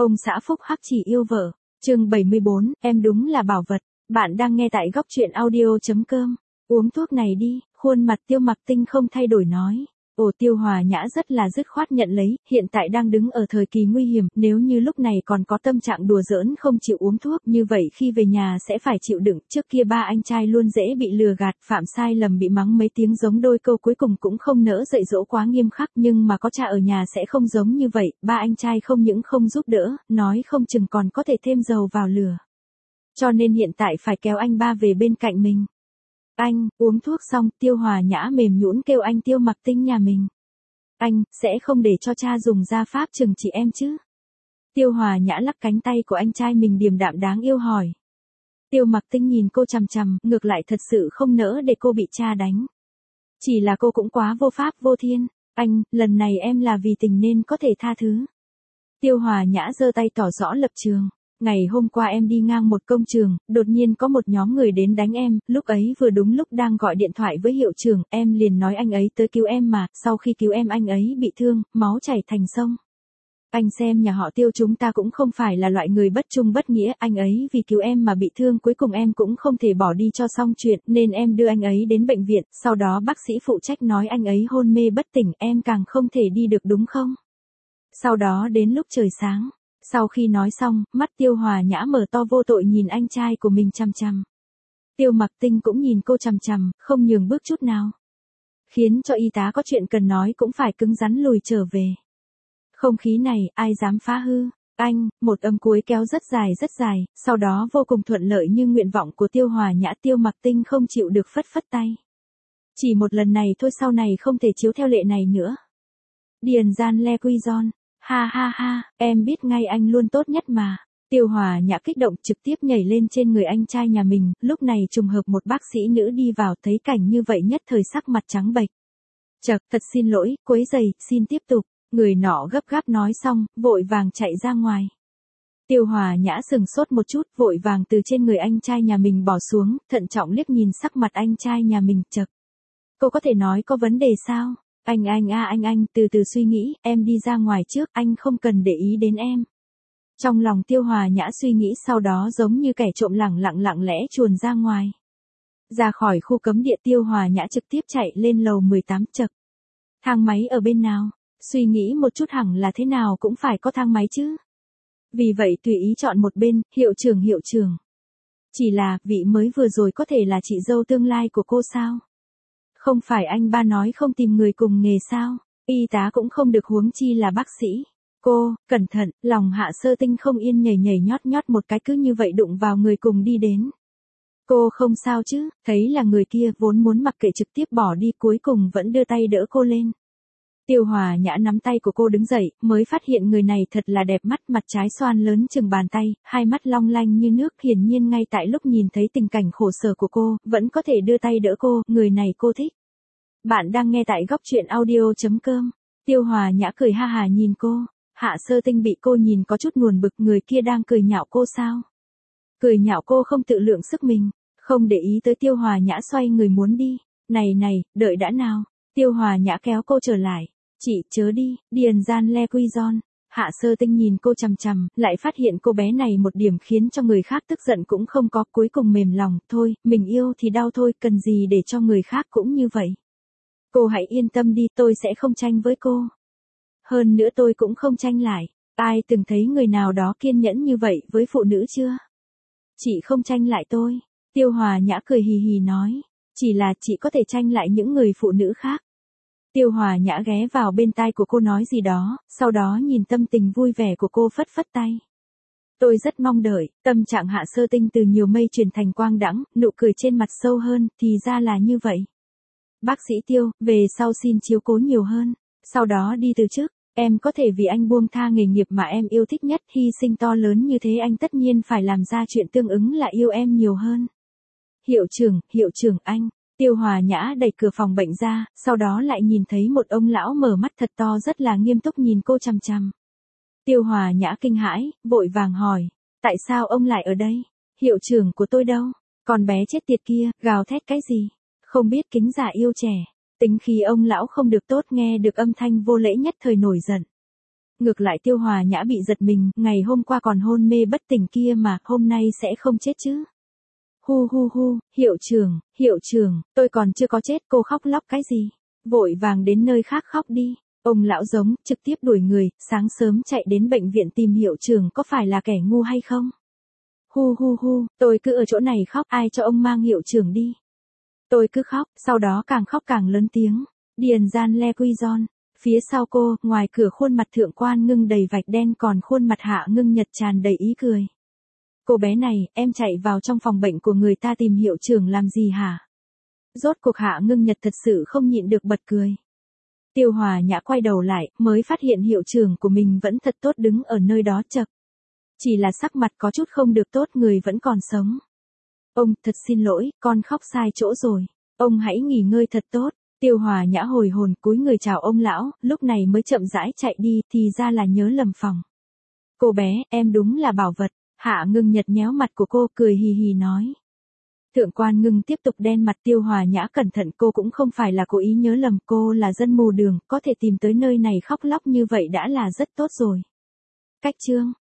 Ông xã phúc hắc chỉ yêu vợ. Chương 74, em đúng là bảo vật. Bạn đang nghe tại góc truyện audio.com. Uống thuốc này đi, khuôn mặt Tiêu Mặc Tinh không thay đổi nói. Tiêu Hòa Nhã rất là dứt khoát nhận lấy, hiện tại đang đứng ở thời kỳ nguy hiểm, nếu như lúc này còn có tâm trạng đùa giỡn không chịu uống thuốc, như vậy khi về nhà sẽ phải chịu đựng, trước kia ba anh trai luôn dễ bị lừa gạt, phạm sai lầm bị mắng mấy tiếng giống đôi câu cuối cùng cũng không nỡ dạy dỗ quá nghiêm khắc, nhưng mà có cha ở nhà sẽ không giống như vậy, ba anh trai không những không giúp đỡ, nói không chừng còn có thể thêm dầu vào lửa. Cho nên hiện tại phải kéo anh ba về bên cạnh mình. Anh, uống thuốc xong, Tiêu Hòa Nhã mềm nhũn kêu anh Tiêu Mặc Tinh nhà mình. Anh, sẽ không để cho cha dùng gia pháp trừng trị em chứ? Tiêu Hòa Nhã lắc cánh tay của anh trai mình điềm đạm đáng yêu hỏi. Tiêu Mặc Tinh nhìn cô chằm chằm, ngược lại thật sự không nỡ để cô bị cha đánh. Chỉ là cô cũng quá vô pháp vô thiên. Anh, lần này em là vì tình nên có thể tha thứ. Tiêu Hòa Nhã giơ tay tỏ rõ lập trường. Ngày hôm qua em đi ngang một công trường, đột nhiên có một nhóm người đến đánh em, lúc ấy vừa đúng lúc đang gọi điện thoại với hiệu trưởng, em liền nói anh ấy tới cứu em mà, sau khi cứu em anh ấy bị thương, máu chảy thành sông. Anh xem nhà họ Tiêu chúng ta cũng không phải là loại người bất trung bất nghĩa, anh ấy vì cứu em mà bị thương cuối cùng em cũng không thể bỏ đi cho xong chuyện, nên em đưa anh ấy đến bệnh viện, sau đó bác sĩ phụ trách nói anh ấy hôn mê bất tỉnh, em càng không thể đi được đúng không? Sau đó đến lúc trời sáng. Sau khi nói xong, mắt Tiêu Hòa Nhã mở to vô tội nhìn anh trai của mình chằm chằm. Tiêu Mặc Tinh cũng nhìn cô chằm chằm, không nhường bước chút nào. Khiến cho y tá có chuyện cần nói cũng phải cứng rắn lùi trở về. Không khí này, ai dám phá hư. Anh, một âm cuối kéo rất dài, sau đó vô cùng thuận lợi như nguyện vọng của Tiêu Hòa Nhã. Tiêu Mặc Tinh không chịu được phất phất tay. Chỉ một lần này thôi, sau này không thể chiếu theo lệ này nữa. Điền Gian Le Quy Giòn. Ha ha ha, em biết ngay anh luôn tốt nhất mà. Tiêu Hòa Nhã kích động trực tiếp nhảy lên trên người anh trai nhà mình, lúc này trùng hợp một bác sĩ nữ đi vào thấy cảnh như vậy nhất thời sắc mặt trắng bệch. Chật, thật xin lỗi, quấy rầy, xin tiếp tục. Người nọ gấp gáp nói xong, vội vàng chạy ra ngoài. Tiêu Hòa Nhã sừng sốt một chút, vội vàng từ trên người anh trai nhà mình bỏ xuống, thận trọng liếc nhìn sắc mặt anh trai nhà mình. Chật. Cô có thể nói có vấn đề sao? Anh, từ từ suy nghĩ, em đi ra ngoài trước, anh không cần để ý đến em. Trong lòng Tiêu Hòa Nhã suy nghĩ, sau đó giống như kẻ trộm lặng lẽ chuồn ra ngoài. Ra khỏi khu cấm địa, Tiêu Hòa Nhã trực tiếp chạy lên lầu 18. Chật. Thang máy ở bên nào? Suy nghĩ một chút hẳn là thế nào cũng phải có thang máy chứ. Vì vậy tùy ý chọn một bên, hiệu trưởng. Chỉ là, vị mới vừa rồi có thể là chị dâu tương lai của cô sao? Không phải anh ba nói không tìm người cùng nghề sao? Y tá cũng không được huống chi là bác sĩ. Cô, cẩn thận, lòng Hạ Sơ Tinh không yên nhảy nhót một cái cứ như vậy đụng vào người cùng đi đến. Cô không sao chứ? Thấy là người kia vốn muốn mặc kệ trực tiếp bỏ đi cuối cùng vẫn đưa tay đỡ cô lên. Tiêu Hòa Nhã nắm tay của cô đứng dậy, mới phát hiện người này thật là đẹp mắt, mặt trái xoan lớn chừng bàn tay, hai mắt long lanh như nước, hiển nhiên ngay tại lúc nhìn thấy tình cảnh khổ sở của cô, vẫn có thể đưa tay đỡ cô, người này cô thích. Bạn đang nghe tại góc truyện audio.com. Tiêu Hòa Nhã cười ha hà nhìn cô, Hạ Sơ Tinh bị cô nhìn có chút buồn bực, người kia đang cười nhạo cô sao? Cười nhạo cô không tự lượng sức mình, không để ý tới Tiêu Hòa Nhã xoay người muốn đi. Này, đợi đã nào. Tiêu Hòa Nhã kéo cô trở lại. Chị chớ đi, Điền Gian Le Quy Giòn. Hạ Sơ Tinh nhìn cô chằm chằm, lại phát hiện cô bé này một điểm khiến cho người khác tức giận cũng không có, cuối cùng mềm lòng, thôi, mình yêu thì đau thôi, cần gì để cho người khác cũng như vậy. Cô hãy yên tâm đi, tôi sẽ không tranh với cô. Hơn nữa tôi cũng không tranh lại. Ai từng thấy người nào đó kiên nhẫn như vậy với phụ nữ chưa? Chị không tranh lại tôi. Tiêu Hòa Nhã cười hì hì nói. Chỉ là chị có thể tranh lại những người phụ nữ khác. Tiêu Hòa Nhã ghé vào bên tai của cô nói gì đó, sau đó nhìn tâm tình vui vẻ của cô phất phất tay. Tôi rất mong đợi, tâm trạng Hạ Sơ Tinh từ nhiều mây chuyển thành quang đãng, nụ cười trên mặt sâu hơn, thì ra là như vậy. Bác sĩ Tiêu, về sau xin chiếu cố nhiều hơn, sau đó đi từ chức, em có thể vì anh buông tha nghề nghiệp mà em yêu thích nhất, hy sinh to lớn như thế anh tất nhiên phải làm ra chuyện tương ứng là yêu em nhiều hơn. Hiệu trưởng anh. Tiêu Hòa Nhã đẩy cửa phòng bệnh ra, sau đó lại nhìn thấy một ông lão mở mắt thật to rất là nghiêm túc nhìn cô chằm chằm. Tiêu Hòa Nhã kinh hãi, vội vàng hỏi, tại sao ông lại ở đây? Hiệu trưởng của tôi đâu? Con bé chết tiệt kia, gào thét cái gì? Không biết kính già yêu trẻ. Tính khí ông lão không được tốt, nghe được âm thanh vô lễ nhất thời nổi giận. Ngược lại Tiêu Hòa Nhã bị giật mình, ngày hôm qua còn hôn mê bất tỉnh kia mà, hôm nay sẽ không chết chứ. Hu hu hu, hiệu trưởng, tôi còn chưa có chết, cô khóc lóc cái gì? Vội vàng đến nơi khác khóc đi. Ông lão giống, trực tiếp đuổi người, sáng sớm chạy đến bệnh viện tìm hiệu trưởng có phải là kẻ ngu hay không? Hu hu hu, tôi cứ ở chỗ này khóc, ai cho ông mang hiệu trưởng đi. Tôi cứ khóc, sau đó càng khóc càng lớn tiếng. Điền Gian Le Quy Giòn. Phía sau cô, ngoài cửa khuôn mặt Thượng Quan Ngưng đầy vạch đen còn khuôn mặt Hạ Ngưng Nhật tràn đầy ý cười. Cô bé này, em chạy vào trong phòng bệnh của người ta tìm hiệu trưởng làm gì hả? Rốt cuộc Hạ Ngưng Nhật thật sự không nhịn được bật cười. Tiêu Hòa Nhã quay đầu lại, mới phát hiện hiệu trưởng của mình vẫn thật tốt đứng ở nơi đó chậc. Chỉ là sắc mặt có chút không được tốt, người vẫn còn sống. Ông, thật xin lỗi, con khóc sai chỗ rồi. Ông hãy nghỉ ngơi thật tốt. Tiêu Hòa Nhã hồi hồn cúi người chào ông lão, lúc này mới chậm rãi chạy đi, thì ra là nhớ lầm phòng. Cô bé, em đúng là bảo vật. Hạ Ngưng Nhật nhéo mặt của cô, cười hì hì nói. Thượng Quan Ngưng tiếp tục đen mặt. Tiêu Hòa Nhã cẩn thận, cô cũng không phải là cố ý nhớ lầm, cô là dân mù đường, có thể tìm tới nơi này khóc lóc như vậy đã là rất tốt rồi. Cách chương